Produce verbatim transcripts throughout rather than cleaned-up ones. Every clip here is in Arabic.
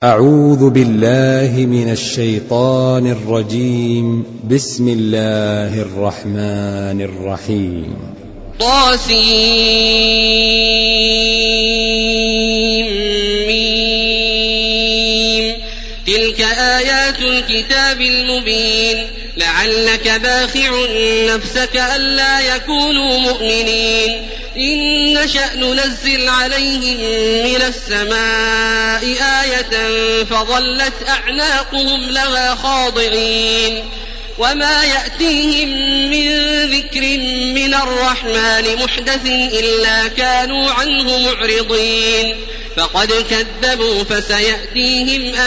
أعوذ بالله من الشيطان الرجيم. بسم الله الرحمن الرحيم. طاسيم. تلك آيات الكتاب المبين. لعلك باخع نفسك ألا يكونوا مؤمنين. إن نشأ ننزل عليهم من السماء آية فظلت أعناقهم لها خاضعين. وما يأتيهم من ذكر من الرحمن محدث إلا كانوا عنه معرضين. فقد كذبوا فسيأتيهم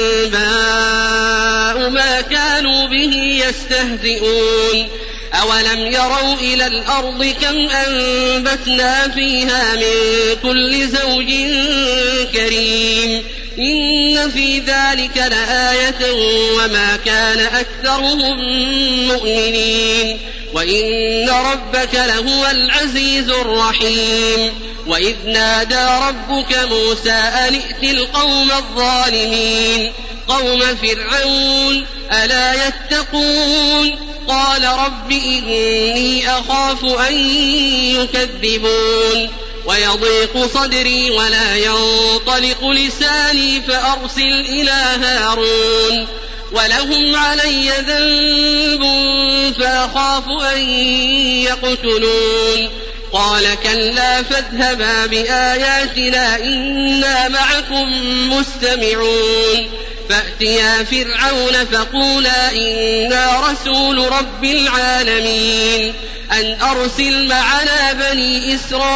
أنباء ما كانوا به يستهزئون. أولم يروا إلى الأرض كم أنبتنا فيها من كل زوج كريم. إن في ذلك لآية وما كان أكثرهم مؤمنين. وإن ربك لهو العزيز الرحيم. وإذ نادى ربك موسى أن ائت القوم الظالمين قوم فرعون ألا يتقون. قال رب إني أخاف أن يكذبون ويضيق صدري ولا ينطلق لساني فأرسل إلى هارون ولهم علي ذنب فأخاف أن يقتلون. قال كلا فاذهبا بآياتنا إنا معكم مستمعون. فأتيا فرعون فقولا إنا رسول رب العالمين أن أرسل معنا بني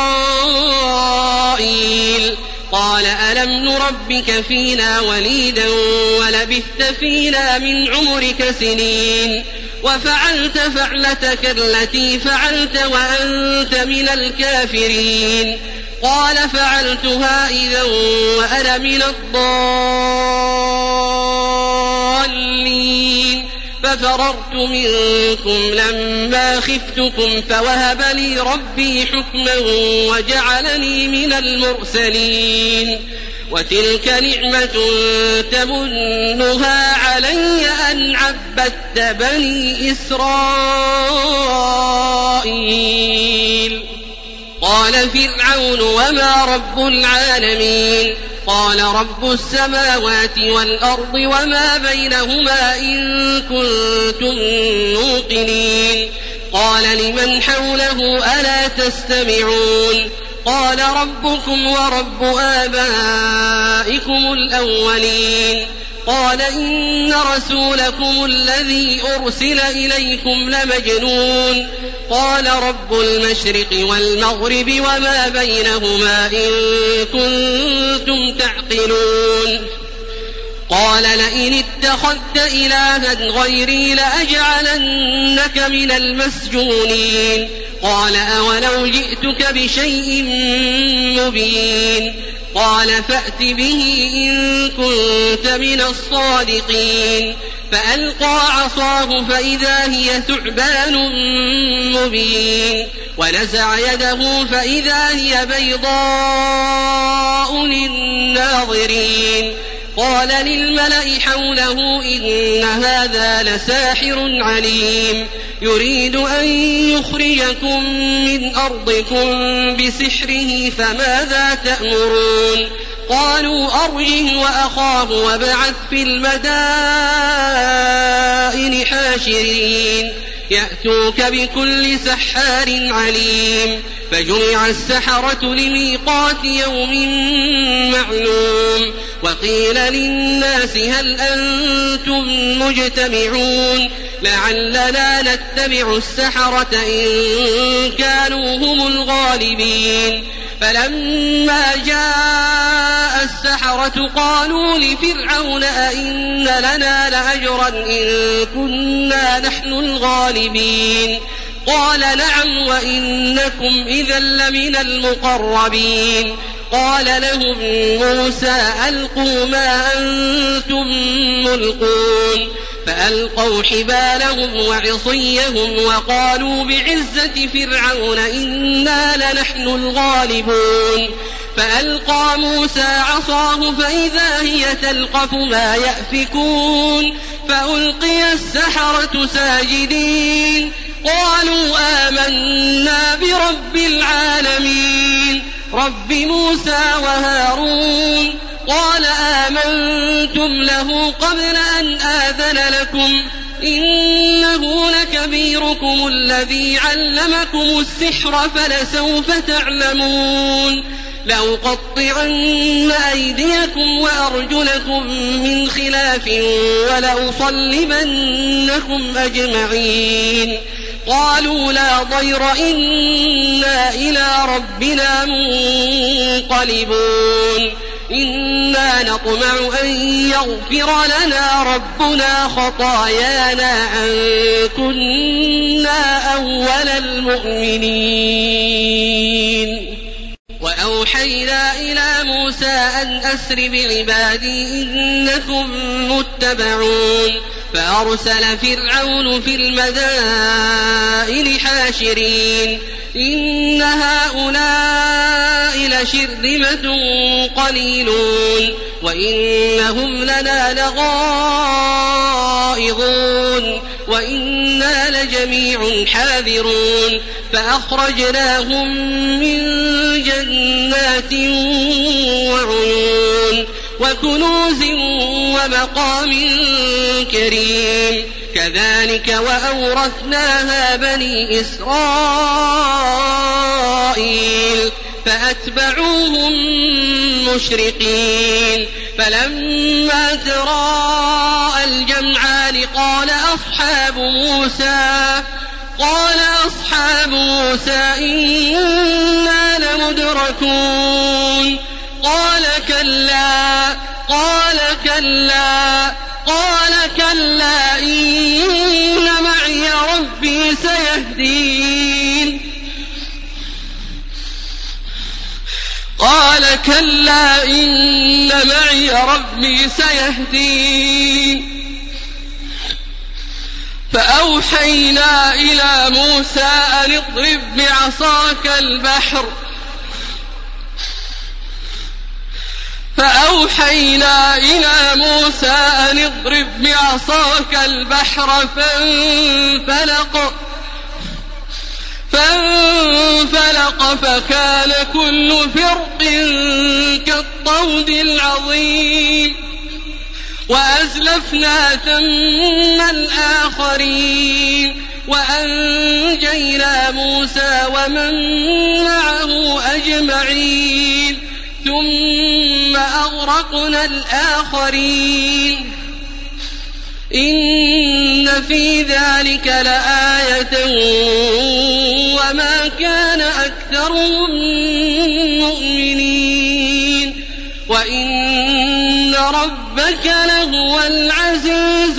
إسرائيل. قال ألم نربك فينا وليدا ولبثت فينا من عمرك سنين وفعلت فعلتك التي فعلت وأنت من الكافرين. قال فعلتها إذا وأنا من الضالين ففررت منكم لما خفتكم فوهب لي ربي حكما وجعلني من المرسلين. وتلك نعمة تمنها علي أن عبدت بني إسرائيل. قال فرعون وما رب العالمين. قال رب السماوات والأرض وما بينهما إن كنتم موقنين. قال لمن حوله ألا تستمعون. قال ربكم ورب آبائكم الأولين. قال إن رسولكم الذي أرسل إليكم لمجنون. قال رب المشرق والمغرب وما بينهما إن كنتم تعقلون. قال لئن اتخذت إلها غيري لأجعلنك من المسجونين. قال أولو جئتك بشيء مبين. قال فأت به إن كنت من الصادقين. فألقى عصاه فإذا هي ثعبان مبين. ونزع يده فإذا هي بيضاء للناظرين. قال للملأ حوله إن هذا لساحر عليم يريد أن يخرجكم من أرضكم بسحره فماذا تأمرون. قالوا أرجه وأخاه وابعث في المدائن حاشرين يأتوك بكل سحار عليم. فجمع السحرة لميقات يوم معلوم. وقيل للناس هل أنتم مجتمعون لعلنا نتبع السحرة إن كانوا هم الغالبين. فلما جاء السحرة قالوا لفرعون أئن لنا لأجرا إن كنا نحن الغالبين. قال نعم وإنكم إذا لمن المقربين. قال لهم موسى ألقوا ما أنتم ملقون. فألقوا حبالهم وعصيهم وقالوا بعزة فرعون إنا لنحن الغالبون. فألقى موسى عصاه فإذا هي تلقف ما يأفكون فألقي السحرة ساجدين قالوا آمنا برب العالمين رب موسى وهارون قال آمنتم له قبل أن آذن لكم إنه لكبيركم الذي علمكم السحر فلسوف تعلمون لأقطعن أيديكم وأرجلكم من خلاف ولأصلبنكم أجمعين قالوا لا ضير إنا إلى ربنا منقلبون إنا نطمع أن يغفر لنا ربنا خطايانا أن كنا أول المؤمنين وأوحينا إلى موسى أن أسر بعبادي إنكم متبعون فأرسل فرعون في المدائن حاشرين إن هؤلاء لشرذمة قليلون وإنهم لنا لغائظون وإنا لجميع حاذرون فأخرجناهم من جنات وعيون وكنوز ومقام كريم كذلك وأورثناها بني إسرائيل فأتبعوهم مشرقين فلما تراءى الجمعان قال أصحاب موسى قال أصحاب موسى إنا لمدركون قال كلا قال كلا قال كلا إن معي ربي سيهدين قال كلا إن معي ربي سيهدين فأوحينا إلى موسى أن اضرب بعصاك البحر فأوحينا إلى موسى أن اضرب بعصاك البحر فانفلق فانفلق فكان كل فرق كالطود العظيم وأزلفنا ثم الآخرين وأنجينا موسى ومن معه أجمعين ثم أغرقنا الآخرين إن في ذلك لآية وما كان أكثرهم مؤمنين وإن ربك لهو العزيز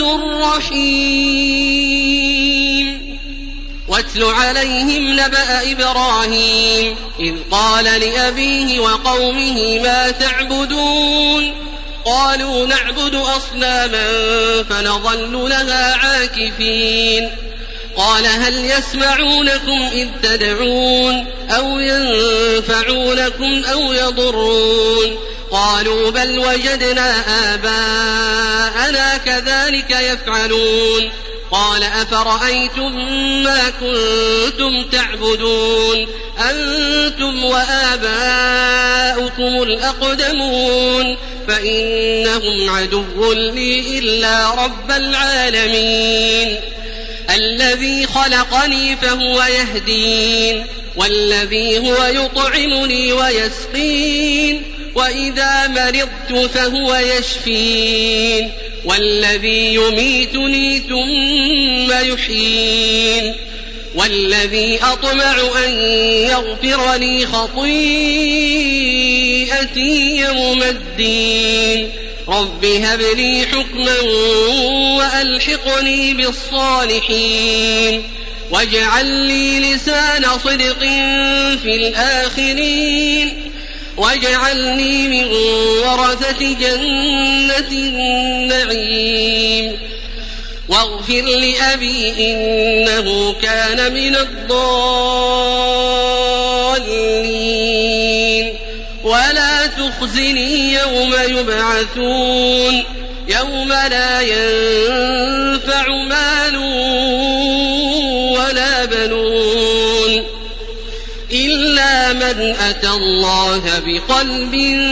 الرحيم واتل عليهم نبأ إبراهيم إذ قال لأبيه وقومه ما تعبدون قالوا نعبد أصناما فنظل لها عاكفين قال هل يسمعونكم إذ تدعون أو ينفعونكم أو يضرون قالوا بل وجدنا آباءنا كذلك يفعلون قال أفرأيتم ما كنتم تعبدون أنتم وآباؤكم الأقدمون فإنهم عدو لي إلا رب العالمين الذي خلقني فهو يهدين والذي هو يطعمني ويسقين وإذا مرضت فهو يشفين والذي يميتني ثم يحيين والذي أطمع أن يغفر لي خطيئتي يوم الدين رب هب لي حكما وألحقني بالصالحين واجعل لي لسان صدق في الآخرين واجعلني من ورثة جنة النعيم واغفر لأبي إنه كان من الضالين ولا تخزني يوم يبعثون يوم لا ينفع مال ولا بنون إلا من أتى الله بقلب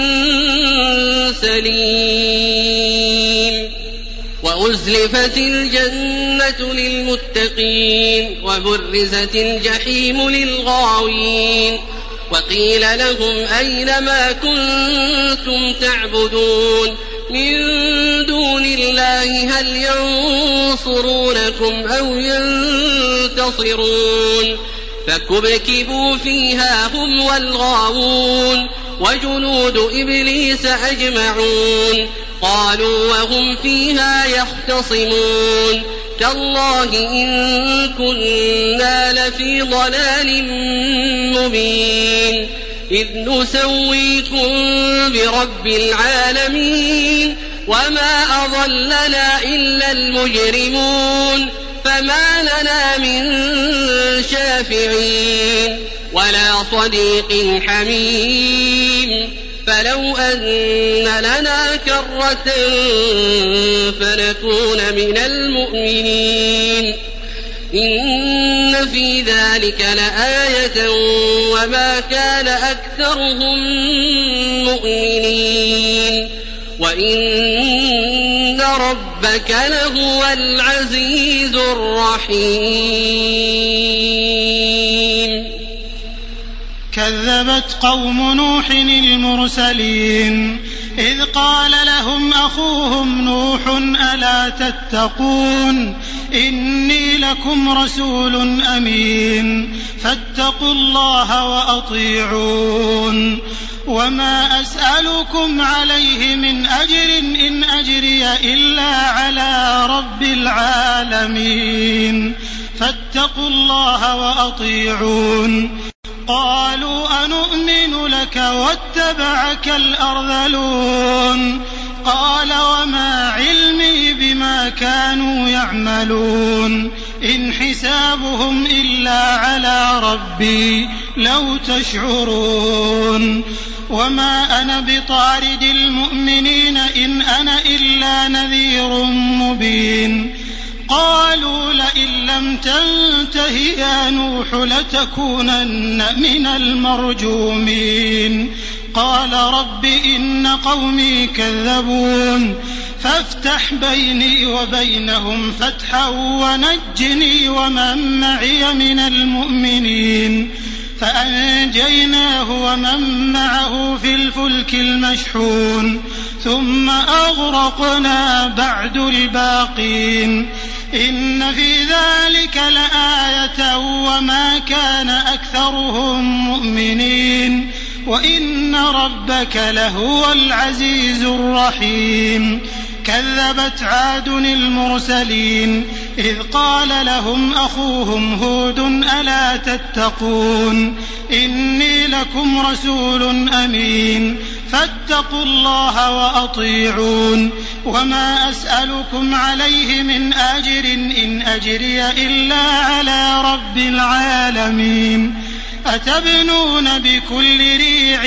سليم وأزلفت الجنة للمتقين وبرزت الجحيم للغاوين وقيل لهم أين ما كنتم تعبدون من دون الله هل ينصرونكم أو ينتصرون فكبكبوا فيها هم والغاوون وجنود إبليس أجمعون قالوا وهم فيها يختصمون تالله إن كنا لفي ضلال مبين إذ نسويكم برب العالمين وما أضلنا إلا المجرمون فما لنا من شافعين ولا صديق حميم فلو أن لنا كرة فنكون من المؤمنين إن في ذلك لآية وما كان أكثرهم مؤمنين وإن ربك لهو العزيز الرحيم. كذبت قوم نوح المرسلين إذ قال لهم أخوهم نوح ألا تتقون إني لكم رسول أمين فاتقوا الله وأطيعون وما أسألكم عليه من أجر إن أجري إلا على رب العالمين فاتقوا الله وأطيعون. قالوا أنؤمن لك واتبعك الأرذلون قال وما علمي بما كانوا يعملون إن حسابهم إلا على ربي لو تشعرون وما أنا بطارد المؤمنين إن أنا إلا نذير مبين. قالوا لئن لم تنته يا نوح لتكونن من المرجومين قال رب إن قومي كذبون فافتح بيني وبينهم فتحا ونجني ومن معي من المؤمنين فأنجيناه ومن معه في الفلك المشحون ثم أغرقنا بعد الباقين إن في ذلك لآية وما كان أكثرهم مؤمنين وإن ربك لهو العزيز الرحيم. كذبت عاد المرسلين إذ قال لهم أخوهم هود ألا تتقون إني لكم رسول أمين فاتقوا الله وأطيعون وما أسألكم عليه من أجر إن أجري إلا على رب العالمين أتبنون بكل ريع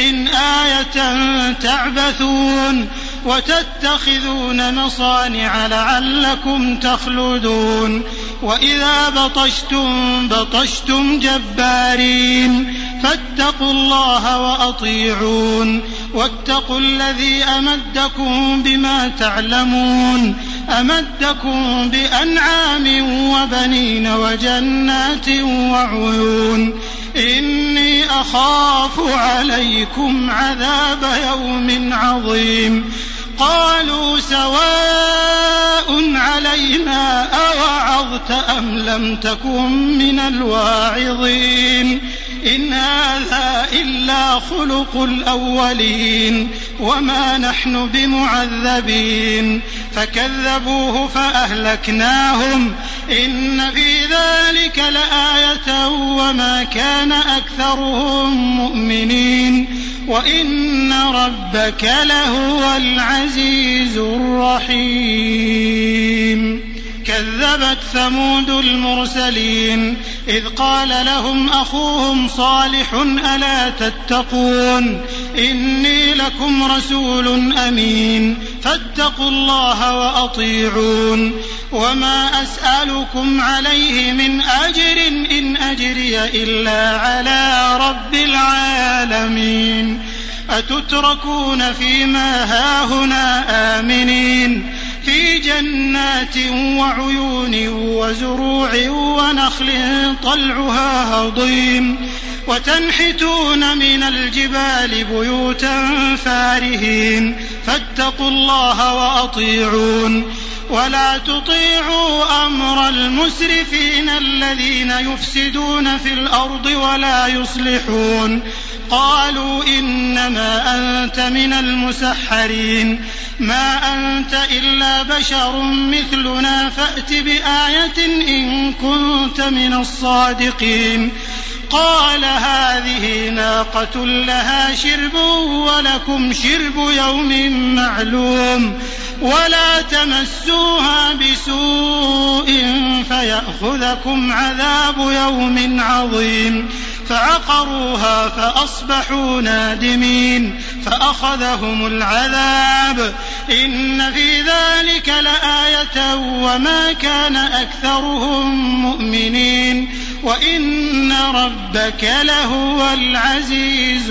آية تعبثون وتتخذون مصانع لعلكم تخلدون وإذا بطشتم بطشتم جبارين فاتقوا الله وأطيعون واتقوا الذي أمدكم بما تعلمون أمدكم بأنعام وبنين وجنات وعيون إني أخاف عليكم عذاب يوم عظيم. قالوا سواء علينا أوعظت أم لم تكن من الواعظين إن هذا إلا خلق الأولين وما نحن بمعذبين فكذبوه فأهلكناهم إن في ذلك لآية وما كان أكثرهم مؤمنين وإن ربك لهو العزيز الرحيم. كذبت ثمود المرسلين إذ قال لهم أخوهم صالح ألا تتقون إني لكم رسول أمين فاتقوا الله وأطيعون وما أسألكم عليه من أجر إن أجري إلا على رب العالمين أتتركون فيما هاهنا آمنين في جنات وعيون وزروع ونخل طلعها هضيم وتنحتون من الجبال بيوتا فارهين فاتقوا الله وأطيعون ولا تطيعوا أمر المسرفين الذين يفسدون في الأرض ولا يصلحون قالوا إنما أنت من المسحرين ما أنت إلا بشر مثلنا فأت بآية إن كنت من الصادقين قال هذه ناقة لها شرب ولكم شرب يوم معلوم ولا تمسوها بسوء فيأخذكم عذاب يوم عظيم فعقروها فأصبحوا نادمين فأخذهم العذاب إن في ذلك لآية وما كان أكثرهم مؤمنين وإن ربك لهو العزيز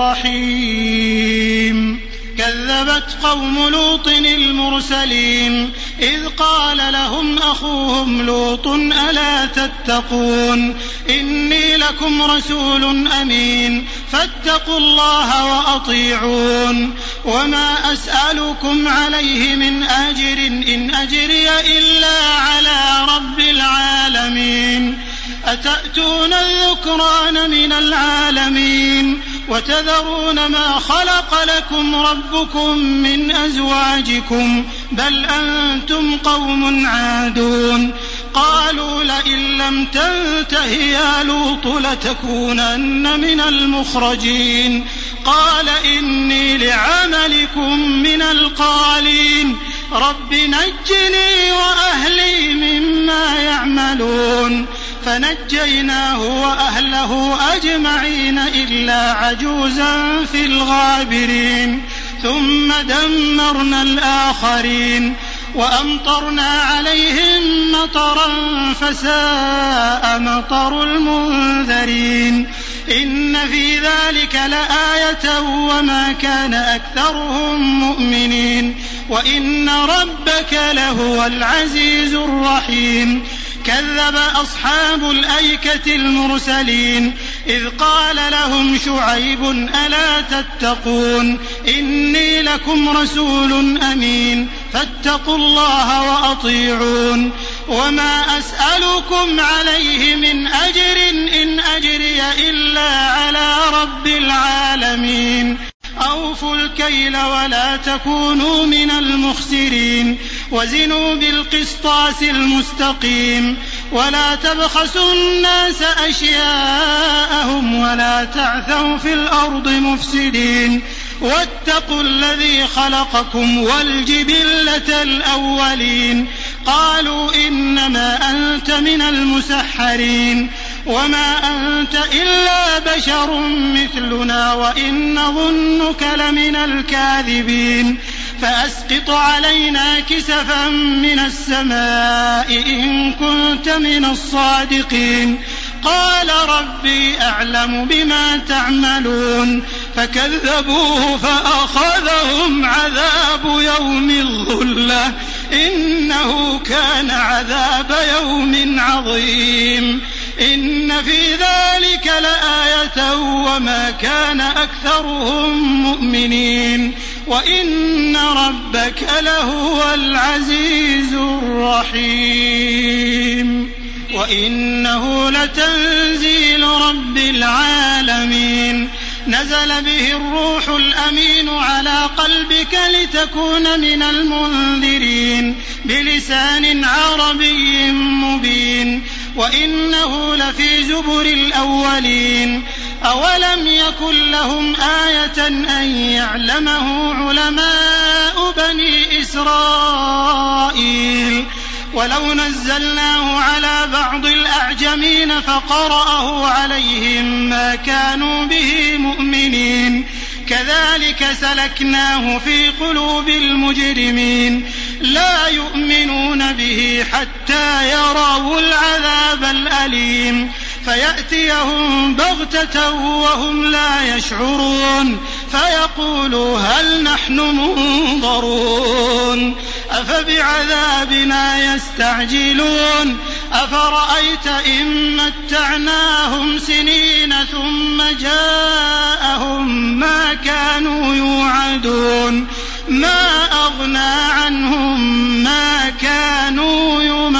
الرحيم كذبت قوم لوط المرسلين إذ قال لهم أخوهم لوط ألا تتقون إني لكم رسول أمين فاتقوا الله وأطيعون وما أسألكم عليه من أجر إن أجري إلا على رب العالمين أتأتون الذكران من العالمين وتذرون ما خلق لكم ربكم من أزواجكم بل أنتم قوم عادون قالوا لئن لم تنته يا لوط لتكونن من المخرجين قال إني لعملكم من القالين رب نجني وأهلي مما يعملون فنجيناه وأهله أجمعين إلا عجوزا في الغابرين ثم دمرنا الآخرين وأمطرنا عليهم مطرا فساء مطر المنذرين إن في ذلك لآية وما كان أكثرهم مؤمنين وإن ربك لهو العزيز الرحيم كذب أصحاب الأيكة المرسلين إذ قال لهم شعيب ألا تتقون إني لكم رسول أمين فاتقوا الله وأطيعون وما أسألكم عليه من أجر إن أجري إلا على رب العالمين أوفوا الكيل ولا تكونوا من المخسرين وزنوا بالقسطاس المستقيم ولا تبخسوا الناس أشياءهم ولا تعثوا في الأرض مفسدين واتقوا الذي خلقكم والجبلة الأولين قالوا إنما أنت من المسحرين وما أنت إلا بشر مثلنا وإن ظنك لمن الكاذبين فأسقط علينا كسفا من السماء إن كنت من الصادقين قال ربي أعلم بما تعملون فكذبوه فأخذهم عذاب يوم الظلة إنه كان عذاب يوم عظيم إن في ذلك لآية وما كان أكثرهم مؤمنين وإن ربك لهو العزيز الرحيم وإنه لتنزيل رب العالمين نزل به الروح الأمين على قلبك لتكون من المنذرين بلسان عربي مبين وإنه لفي زبر الأولين أولم يكن لهم آية أن يعلمه علماء بني إسرائيل ولو نزلناه على بعض الأعجمين فقرأه عليهم ما كانوا به مؤمنين كذلك سلكناه في قلوب المجرمين لا يؤمنون به حتى يروا العذاب الأليم فيأتيهم بغتة وهم لا يشعرون فيقولوا هل نحن منظرون أفبعذابنا يستعجلون أفرأيت إن متعناهم سنين ثم جاءهم ما كانوا يوعدون ما أغنى عنهم ما كانوا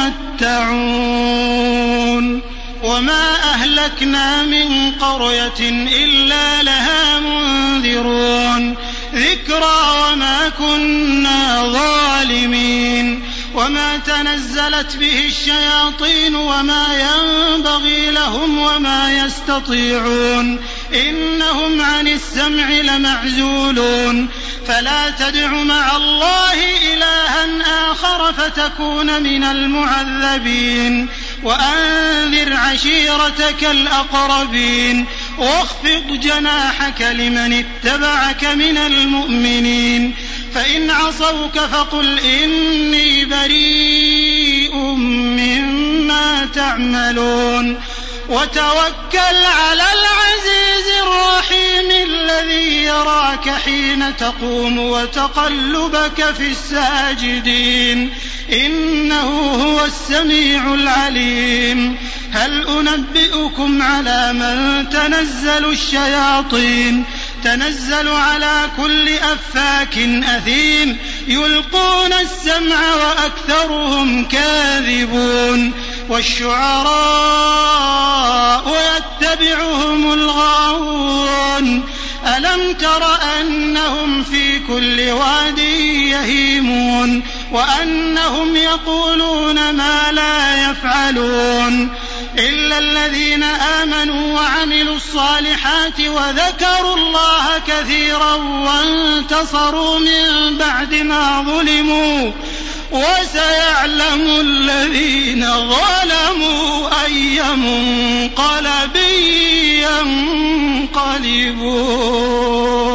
يمتعون وما أهلكنا من قرية إلا لها منذرون ذكرى وما كنا ظالمين وما تنزلت به الشياطين وما ينبغي لهم وما يستطيعون إنهم عن السمع لمعزولون فلا تدع مع الله إلها آخر فتكون من المعذبين وأنذر عشيرتك الأقربين واخفض جناحك لمن اتبعك من المؤمنين فإن عصوك فقل إني بريء مما تعملون وتوكل على العزيز الرحيم الذي يراك حين تقوم وتقلبك في الساجدين إنه هو السميع العليم هل أنبئكم على من تنزل الشياطين تنزل على كل أفاك أثيم يلقون السمع وأكثرهم كاذبون والشعراء يتبعهم الغاوون ألم تر أنهم في كل واد يهيمون وأنهم يقولون ما لا يفعلون إلا الذين آمنوا وعملوا الصالحات وذكروا الله كثيرا وانتصروا من بعد ما ظلموا وسيعلم الذين ظلموا أي منقلب ينقلبون.